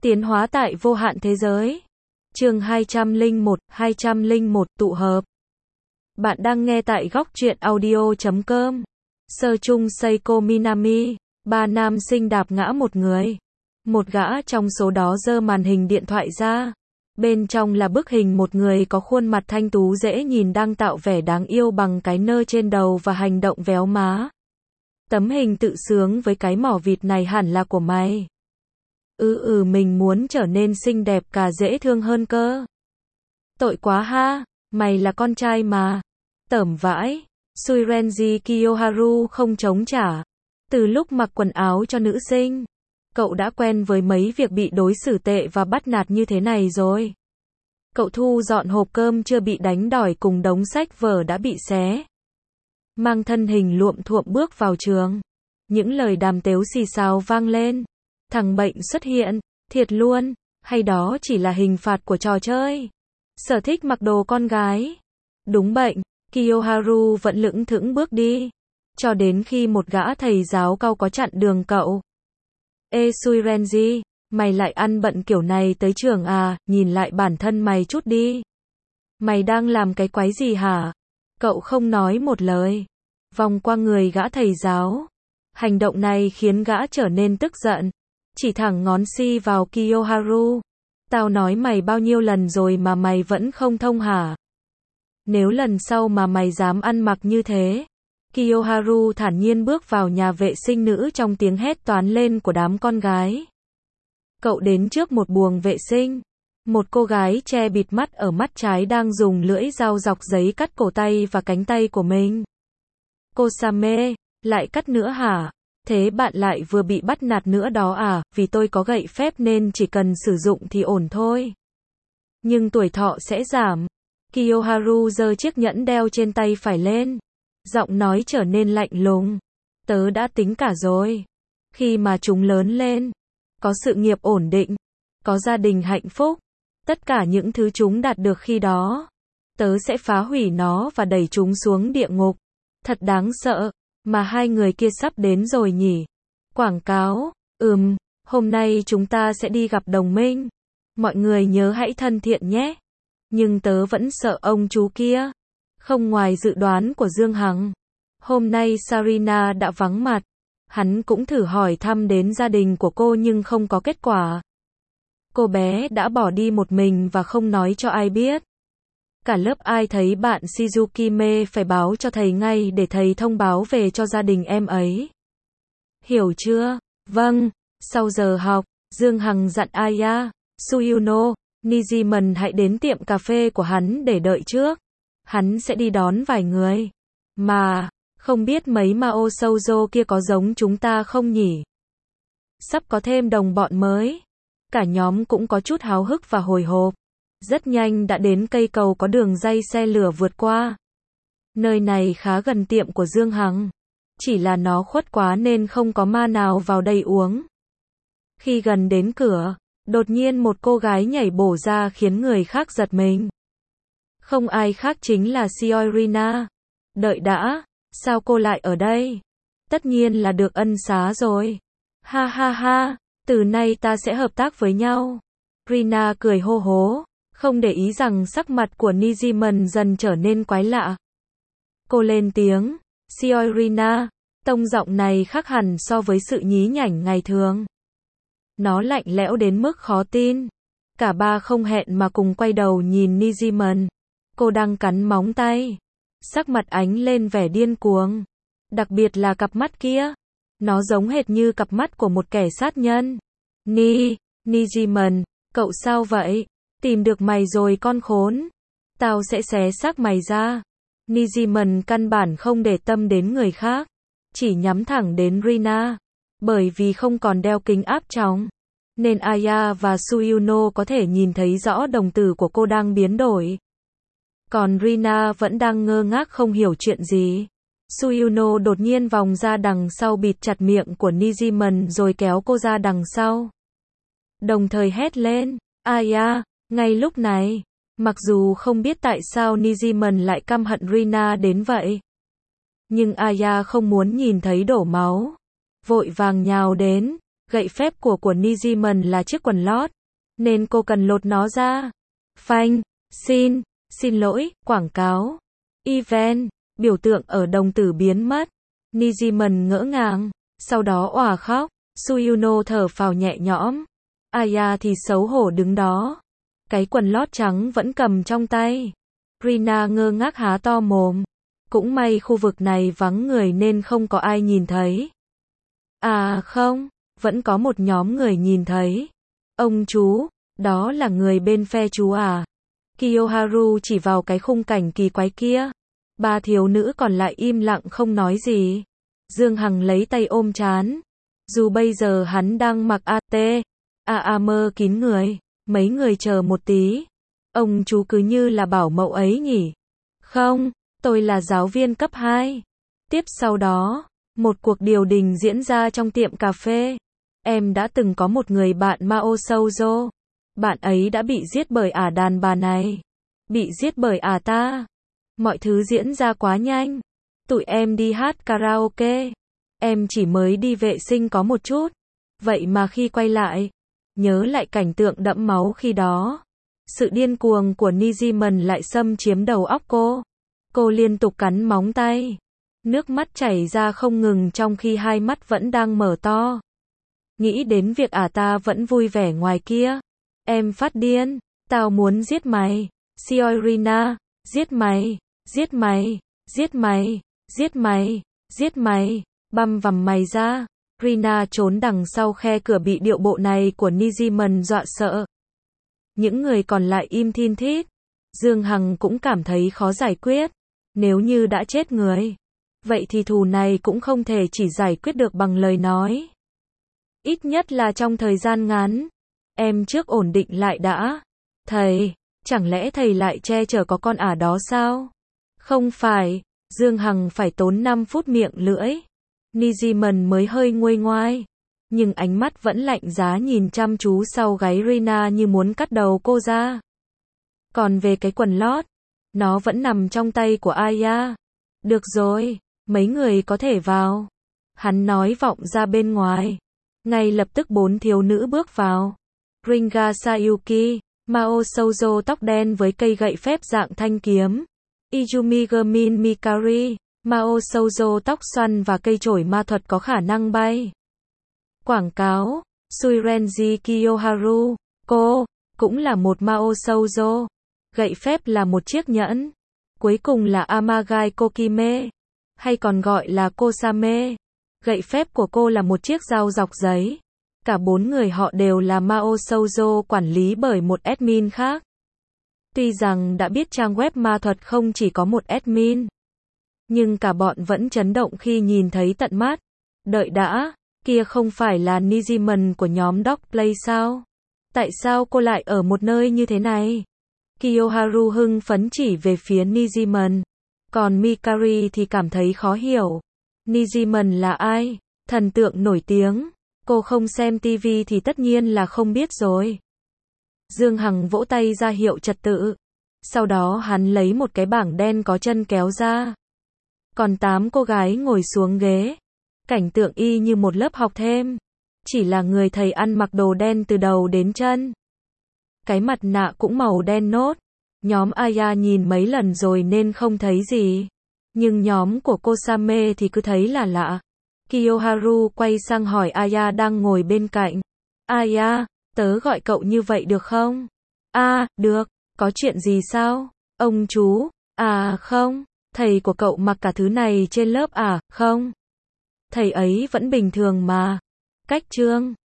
Tiến hóa tại vô hạn thế giới. Chương 201 tụ hợp. Bạn đang nghe tại góc truyện audio.com. Sơ chung Seiko Minami, ba nam sinh đạp ngã một người. Một gã trong số đó giơ màn hình điện thoại ra. Bên trong là bức hình một người có khuôn mặt thanh tú dễ nhìn đang tạo vẻ đáng yêu bằng cái nơ trên đầu và hành động véo má. Tấm hình tự sướng với cái mỏ vịt này hẳn là của mày. Mình muốn trở nên xinh đẹp cả dễ thương hơn cơ. Tội quá ha, mày là con trai mà. Tởm vãi. Suirenji Kiyoharu không chống trả. Từ lúc mặc quần áo cho nữ sinh, cậu đã quen với mấy việc bị đối xử tệ và bắt nạt như thế này rồi. Cậu thu dọn hộp cơm chưa bị đánh đỏi cùng đống sách vở đã bị xé. Mang thân hình luộm thuộm bước vào trường. Những lời đàm tếu xì xào vang lên. Thằng bệnh xuất hiện, thiệt luôn, hay đó chỉ là hình phạt của trò chơi? Sở thích mặc đồ con gái. Đúng bệnh, Kiyoharu vẫn lững thững bước đi. Cho đến khi một gã thầy giáo cao có chặn đường cậu. Ê Suirenji, mày lại ăn bận kiểu này tới trường à, nhìn lại bản thân mày chút đi. Mày đang làm cái quái gì hả? Cậu không nói một lời. Vòng qua người gã thầy giáo. Hành động này khiến gã trở nên tức giận. Chỉ thẳng ngón si vào Kiyoharu. Tao nói mày bao nhiêu lần rồi mà mày vẫn không thông hả? Nếu lần sau mà mày dám ăn mặc như thế. Kiyoharu thản nhiên bước vào nhà vệ sinh nữ trong tiếng hét toán lên của đám con gái. Cậu đến trước một buồng vệ sinh. Một cô gái che bịt mắt ở mắt trái đang dùng lưỡi dao dọc giấy cắt cổ tay và cánh tay của mình. Cô Same, lại cắt nữa hả? Thế bạn lại vừa bị bắt nạt nữa đó à, vì tôi có gậy phép nên chỉ cần sử dụng thì ổn thôi. Nhưng tuổi thọ sẽ giảm. Kiyoharu giơ chiếc nhẫn đeo trên tay phải lên. Giọng nói trở nên lạnh lùng. Tớ đã tính cả rồi. Khi mà chúng lớn lên, có sự nghiệp ổn định, có gia đình hạnh phúc, tất cả những thứ chúng đạt được khi đó, tớ sẽ phá hủy nó và đẩy chúng xuống địa ngục. Thật đáng sợ. Mà hai người kia sắp đến rồi nhỉ? Quảng cáo, hôm nay chúng ta sẽ đi gặp đồng minh. Mọi người nhớ hãy thân thiện nhé. Nhưng tớ vẫn sợ ông chú kia. Không ngoài dự đoán của Dương Hằng. Hôm nay Sarina đã vắng mặt. Hắn cũng thử hỏi thăm đến gia đình của cô nhưng không có kết quả. Cô bé đã bỏ đi một mình và không nói cho ai biết. Cả lớp ai thấy bạn Shizukime phải báo cho thầy ngay để thầy thông báo về cho gia đình em ấy. Hiểu chưa? Vâng. Sau giờ học, Dương Hằng dặn Aya, Suyuno, Nijiman hãy đến tiệm cà phê của hắn để đợi trước. Hắn sẽ đi đón vài người. Mà, không biết mấy Mao Shoujo kia có giống chúng ta không nhỉ? Sắp có thêm đồng bọn mới. Cả nhóm cũng có chút háo hức và hồi hộp. Rất nhanh đã đến cây cầu có đường ray xe lửa vượt qua. Nơi này khá gần tiệm của Dương Hằng. Chỉ là nó khuất quá nên không có ma nào vào đây uống. Khi gần đến cửa, đột nhiên một cô gái nhảy bổ ra khiến người khác giật mình. Không ai khác chính là Sioirina. Đợi đã, sao cô lại ở đây? Tất nhiên là được ân xá rồi. Ha ha ha, từ nay ta sẽ hợp tác với nhau. Rina cười hô hố. Không để ý rằng sắc mặt của Nijiman dần trở nên quái lạ. Cô lên tiếng, Sioirina, tông giọng này khác hẳn so với sự nhí nhảnh ngày thường. Nó lạnh lẽo đến mức khó tin. Cả ba không hẹn mà cùng quay đầu nhìn Nijiman. Cô đang cắn móng tay. Sắc mặt ánh lên vẻ điên cuồng. Đặc biệt là cặp mắt kia. Nó giống hệt như cặp mắt của một kẻ sát nhân. Nijiman, cậu sao vậy? Tìm được mày rồi con khốn. Tao sẽ xé xác mày ra. Nijiman căn bản không để tâm đến người khác. Chỉ nhắm thẳng đến Rina. Bởi vì không còn đeo kính áp tròng. Nên Aya và Suyuno có thể nhìn thấy rõ đồng tử của cô đang biến đổi. Còn Rina vẫn đang ngơ ngác không hiểu chuyện gì. Suyuno đột nhiên vòng ra đằng sau bịt chặt miệng của Nijiman rồi kéo cô ra đằng sau. Đồng thời hét lên, Aya. Ngay lúc này, mặc dù không biết tại sao Nijiman lại căm hận Rina đến vậy. Nhưng Aya không muốn nhìn thấy đổ máu. Vội vàng nhào đến, Gậy phép của Nijiman là chiếc quần lót, nên cô cần lột nó ra. Phanh, xin lỗi, quảng cáo. Event, biểu tượng ở đồng tử biến mất. Nijiman ngỡ ngàng, sau đó òa khóc. Suyuno thở phào nhẹ nhõm. Aya thì xấu hổ đứng đó. Cái quần lót trắng vẫn cầm trong tay. Rina ngơ ngác há to mồm. Cũng may khu vực này vắng người nên không có ai nhìn thấy. À không, vẫn có một nhóm người nhìn thấy. Ông chú, đó là người bên phe chú à? Kiyoharu chỉ vào cái khung cảnh kỳ quái kia. Ba thiếu nữ còn lại im lặng không nói gì. Dương Hằng lấy tay ôm trán. Dù bây giờ hắn đang mặc mơ kín người. Mấy người chờ một tí. Ông chú cứ như là bảo mẫu ấy nhỉ? Không, tôi là giáo viên cấp 2. Tiếp sau đó, một cuộc điều đình diễn ra trong tiệm cà phê. Em đã từng có một người bạn Mao Souzo. Bạn ấy đã bị giết bởi ả đàn bà này. Bị giết bởi ả ta. Mọi thứ diễn ra quá nhanh. Tụi em đi hát karaoke. Em chỉ mới đi vệ sinh có một chút. Vậy mà khi quay lại, nhớ lại cảnh tượng đẫm máu khi đó. Sự điên cuồng của Nijiman lại xâm chiếm đầu óc cô. Cô liên tục cắn móng tay. Nước mắt chảy ra không ngừng trong khi hai mắt vẫn đang mở to. Nghĩ đến việc ả ta vẫn vui vẻ ngoài kia. Em phát điên. Tao muốn giết mày. Sioirina. Giết mày. Giết mày. Giết mày. Giết mày. Giết mày. Băm vằm mày ra. Rina trốn đằng sau khe cửa bị điệu bộ này của Nijiman dọa sợ. Những người còn lại im thin thít. Dương Hằng cũng cảm thấy khó giải quyết. Nếu như đã chết người, vậy thì thù này cũng không thể chỉ giải quyết được bằng lời nói. Ít nhất là trong thời gian ngắn. Em trước ổn định lại đã. Thầy, chẳng lẽ thầy lại che chở có con ả đó sao? Không phải, Dương Hằng phải tốn 5 phút miệng lưỡi. Nijiman mới hơi nguôi ngoai. Nhưng ánh mắt vẫn lạnh giá nhìn chăm chú sau gáy Rina như muốn cắt đầu cô ra. Còn về cái quần lót, nó vẫn nằm trong tay của Aya. Được rồi, mấy người có thể vào. Hắn nói vọng ra bên ngoài. Ngay lập tức 4 thiếu nữ bước vào. Ringa Sayuki, Mao Souzo tóc đen với cây gậy phép dạng thanh kiếm. Izumi Germin Mikari, Mao Souzo tóc xoăn và cây chổi ma thuật có khả năng bay. Quảng cáo, Suirenji Kiyoharu, cô, cũng là một Mao Souzo. Gậy phép là một chiếc nhẫn. Cuối cùng là Amagai Kokime, hay còn gọi là Kosame. Gậy phép của cô là một chiếc dao dọc giấy. Cả 4 người họ đều là Mao Souzo quản lý bởi một admin khác. Tuy rằng đã biết trang web ma thuật không chỉ có một admin, nhưng cả bọn vẫn chấn động khi nhìn thấy tận mắt. Đợi đã, kia không phải là Nijiman của nhóm Dogplay sao? Tại sao cô lại ở một nơi như thế này? Kiyoharu hưng phấn chỉ về phía Nijiman. Còn Mikari thì cảm thấy khó hiểu. Nijiman là ai? Thần tượng nổi tiếng. Cô không xem TV thì tất nhiên là không biết rồi. Dương Hằng vỗ tay ra hiệu trật tự. Sau đó hắn lấy một cái bảng đen có chân kéo ra. Còn 8 cô gái ngồi xuống ghế. Cảnh tượng y như một lớp học thêm. Chỉ là người thầy ăn mặc đồ đen từ đầu đến chân. Cái mặt nạ cũng màu đen nốt. Nhóm Aya nhìn mấy lần rồi nên không thấy gì. Nhưng nhóm của Kosame thì cứ thấy là lạ. Kiyoharu quay sang hỏi Aya đang ngồi bên cạnh. Aya, tớ gọi cậu như vậy được không? Được. Có chuyện gì sao? Ông chú. Không. Thầy của cậu mặc cả thứ này trên lớp không. Thầy ấy vẫn bình thường mà. Cách trương.